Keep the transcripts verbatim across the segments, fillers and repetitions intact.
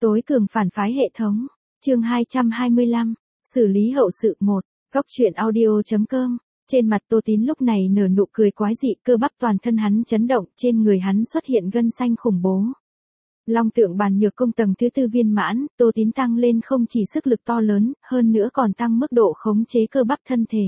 Tối cường phản phái hệ thống. Chương hai trăm hai mươi lăm. Xử lý hậu sự một. Góc truyện audio chấm com. Trên mặt Tô Tín lúc này nở nụ cười quái dị, cơ bắp toàn thân hắn chấn động, trên người hắn xuất hiện gân xanh khủng bố. Long tượng bàn nhược công tầng thứ tư viên mãn, Tô Tín tăng lên không chỉ sức lực to lớn, hơn nữa còn tăng mức độ khống chế cơ bắp thân thể.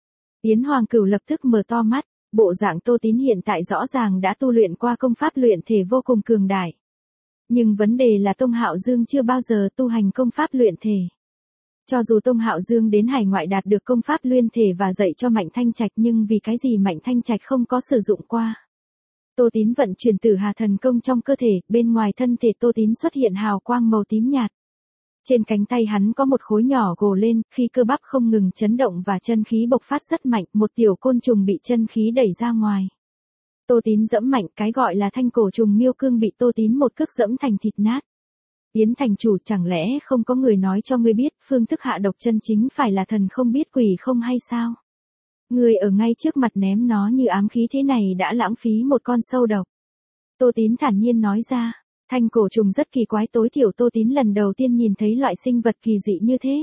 Yến Hoàng Cửu lập tức mở to mắt, bộ dạng Tô Tín hiện tại rõ ràng đã tu luyện qua công pháp luyện thể vô cùng cường đại. Nhưng vấn đề là Tông Hạo Dương chưa bao giờ tu hành công pháp luyện thể. Cho dù Tông Hạo Dương đến hải ngoại đạt được công pháp luyện thể và dạy cho Mạnh Thanh Trạch, nhưng vì cái gì Mạnh Thanh Trạch không có sử dụng qua. Tô Tín vận chuyển Tử Hà thần công trong cơ thể, bên ngoài thân thể Tô Tín xuất hiện hào quang màu tím nhạt. Trên cánh tay hắn có một khối nhỏ gồ lên, khi cơ bắp không ngừng chấn động và chân khí bộc phát rất mạnh, một tiểu côn trùng bị chân khí đẩy ra ngoài. Tô Tín dẫm mạnh, cái gọi là thanh cổ trùng miêu cương bị Tô Tín một cước dẫm thành thịt nát. Yến thành chủ, chẳng lẽ không có người nói cho ngươi biết, phương thức hạ độc chân chính phải là thần không biết quỷ không hay sao? Ngươi ở ngay trước mặt ném nó như ám khí thế này đã lãng phí một con sâu độc. Tô Tín thản nhiên nói ra, thanh cổ trùng rất kỳ quái, tối thiểu Tô Tín lần đầu tiên nhìn thấy loại sinh vật kỳ dị như thế.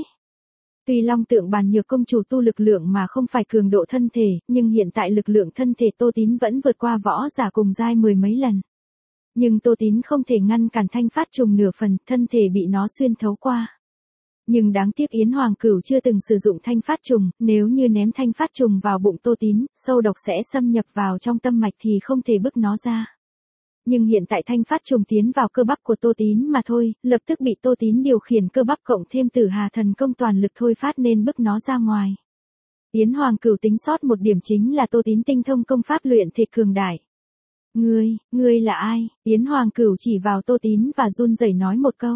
Tuy Long tượng bàn nhược công chủ tu lực lượng mà không phải cường độ thân thể, nhưng hiện tại lực lượng thân thể Tô Tín vẫn vượt qua võ giả cùng giai mười mấy lần. Nhưng Tô Tín không thể ngăn cản thanh phát trùng nửa phần, thân thể bị nó xuyên thấu qua. Nhưng đáng tiếc Yến Hoàng Cửu chưa từng sử dụng thanh phát trùng, nếu như ném thanh phát trùng vào bụng Tô Tín, sâu độc sẽ xâm nhập vào trong tâm mạch thì không thể bức nó ra. Nhưng hiện tại thanh phát trùng tiến vào cơ bắp của Tô Tín mà thôi, lập tức bị Tô Tín điều khiển cơ bắp cộng thêm Tử Hà thần công toàn lực thôi phát nên bức nó ra ngoài. Yến Hoàng Cửu tính sót một điểm chính là Tô Tín tinh thông công pháp luyện thể cường đại. Ngươi, ngươi là ai? Yến Hoàng Cửu chỉ vào Tô Tín và run rẩy nói một câu.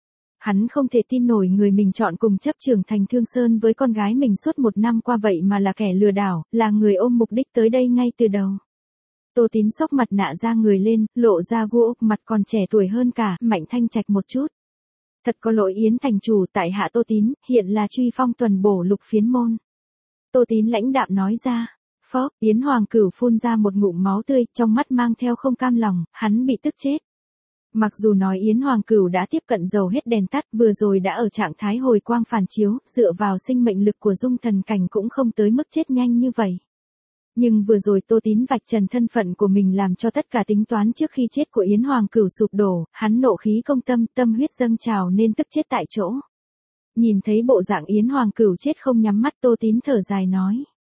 Hắn không thể tin nổi người mình chọn cùng chấp trưởng thành Thương Sơn với con gái mình suốt một năm qua vậy mà là kẻ lừa đảo, là người ôm mục đích tới đây ngay từ đầu. Tô Tín xốc mặt nạ ra người lên, lộ ra gỗ mặt còn trẻ tuổi hơn cả Mạnh Thanh Trạch một chút. Thật có lỗi Yến thành chủ, tại hạ Tô Tín, hiện là truy phong tuần bổ lục phiến môn. Tô Tín lãnh đạm nói ra. Phó, Yến Hoàng Cửu phun ra một ngụm máu tươi, trong mắt mang theo không cam lòng, hắn bị tức chết. Mặc dù nói Yến Hoàng Cửu đã tiếp cận dầu hết đèn tắt, vừa rồi đã ở trạng thái hồi quang phản chiếu, dựa vào sinh mệnh lực của dung thần cảnh cũng không tới mức chết nhanh như vậy. Nhưng vừa rồi Tô Tín vạch trần thân phận của mình làm cho tất cả tính toán trước khi chết của Yến Hoàng Cửu sụp đổ, hắn nộ khí công tâm, tâm huyết dâng trào nên tức chết tại chỗ. Nhìn thấy bộ dạng Yến Hoàng Cửu chết không nhắm mắt, Tô Tín thở dài nói.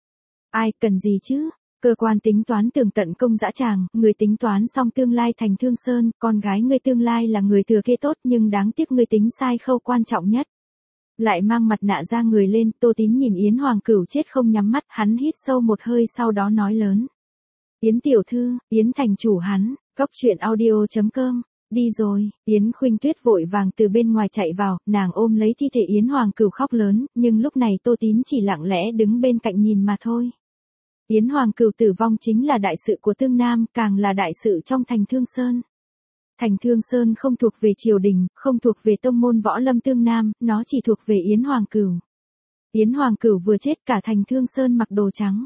Ai, cần gì chứ? Cơ quan tính toán tường tận công dã tràng, người tính toán xong tương lai thành Thương Sơn, con gái ngươi tương lai là người thừa kế tốt, nhưng đáng tiếc ngươi tính sai khâu quan trọng nhất. Lại mang mặt nạ ra người lên, Tô Tín nhìn Yến Hoàng Cửu chết không nhắm mắt, hắn hít sâu một hơi sau đó nói lớn. Yến tiểu thư, Yến thành chủ hắn, góc truyện audio chấm com, đi rồi. Yến Khuynh Tuyết vội vàng từ bên ngoài chạy vào, nàng ôm lấy thi thể Yến Hoàng Cửu khóc lớn, nhưng lúc này Tô Tín chỉ lặng lẽ đứng bên cạnh nhìn mà thôi. Yến Hoàng Cửu tử vong chính là đại sự của Tương Nam, càng là đại sự trong thành Thương Sơn. Thành Thương Sơn không thuộc về triều đình, không thuộc về tông môn võ lâm Tương Nam, nó chỉ thuộc về Yến Hoàng Cửu. Yến Hoàng Cửu vừa chết cả thành Thương Sơn mặc đồ trắng.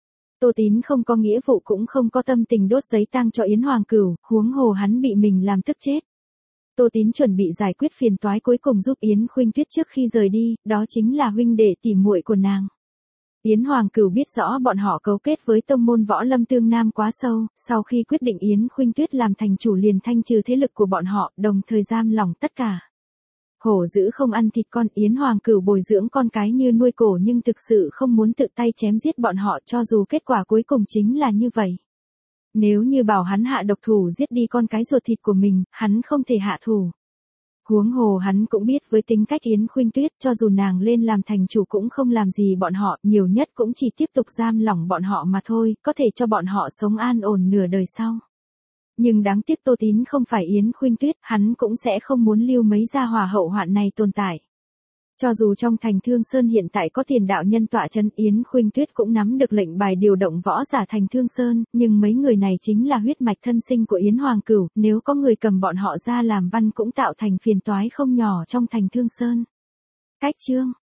Tô Tín không có nghĩa vụ cũng không có tâm tình đốt giấy tang cho Yến Hoàng Cửu, huống hồ hắn bị mình làm tức chết. Tô Tín chuẩn bị giải quyết phiền toái cuối cùng giúp Yến Khuynh Tuyết trước khi rời đi, đó chính là huynh đệ tỉ muội của nàng. Yến Hoàng Cửu biết rõ bọn họ cấu kết với tông môn võ lâm Tương Nam quá sâu, sau khi quyết định Yến Khuynh Tuyết làm thành chủ liền thanh trừ thế lực của bọn họ, đồng thời giam lỏng tất cả. Hổ dữ không ăn thịt con, Yến Hoàng Cửu bồi dưỡng con cái như nuôi cổ nhưng thực sự không muốn tự tay chém giết bọn họ, cho dù kết quả cuối cùng chính là như vậy. Nếu như bảo hắn hạ độc thủ giết đi con cái ruột thịt của mình, hắn không thể hạ thủ. Huống hồ hắn cũng biết với tính cách Yến Khuynh Tuyết, cho dù nàng lên làm thành chủ cũng không làm gì bọn họ, nhiều nhất cũng chỉ tiếp tục giam lỏng bọn họ mà thôi, có thể cho bọn họ sống an ổn nửa đời sau. Nhưng đáng tiếc Tô Tín không phải Yến Khuynh Tuyết, hắn cũng sẽ không muốn lưu mấy gia hỏa hậu hoạn này tồn tại. Cho dù trong thành Thương Sơn hiện tại có tiền đạo nhân tọa chân, Yến Khuynh Tuyết cũng nắm được lệnh bài điều động võ giả thành Thương Sơn, nhưng mấy người này chính là huyết mạch thân sinh của Yến Hoàng Cửu, nếu có người cầm bọn họ ra làm văn cũng tạo thành phiền toái không nhỏ trong thành Thương Sơn. Cách chương